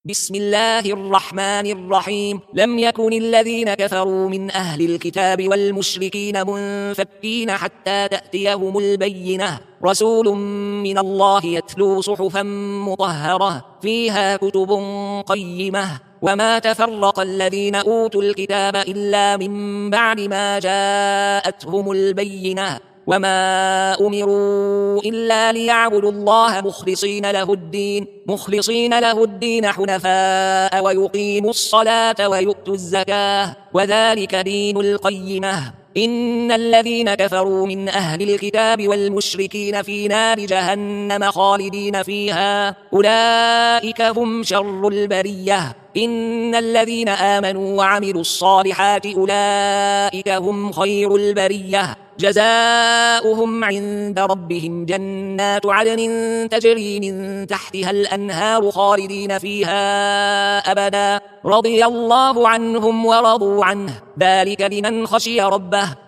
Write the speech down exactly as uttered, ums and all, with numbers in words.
بسم الله الرحمن الرحيم. لم يكن الذين كفروا من أهل الكتاب والمشركين منفكين حتى تأتيهم البينة، رسول من الله يتلو صحفا مطهرة فيها كتب قيمة. وما تفرق الذين أوتوا الكتاب إلا من بعد ما جاءتهم البينة، وما أمروا إلا ليعبدوا الله مخلصين له الدين مخلصين له الدين حنفاء ويقيموا الصلاة ويؤتوا الزكاة، وذلك دين القيمة. إن الذين كفروا من أهل الكتاب والمشركين في نار جهنم خالدين فيها، أولئك هم شر البرية. إن الذين آمنوا وعملوا الصالحات أولئك هم خير البرية، جزاؤهم عند ربهم جنات عدن تجري من تحتها الأنهار خالدين فيها أبدا، رضي الله عنهم ورضوا عنه، ذلك لمن خشي ربه.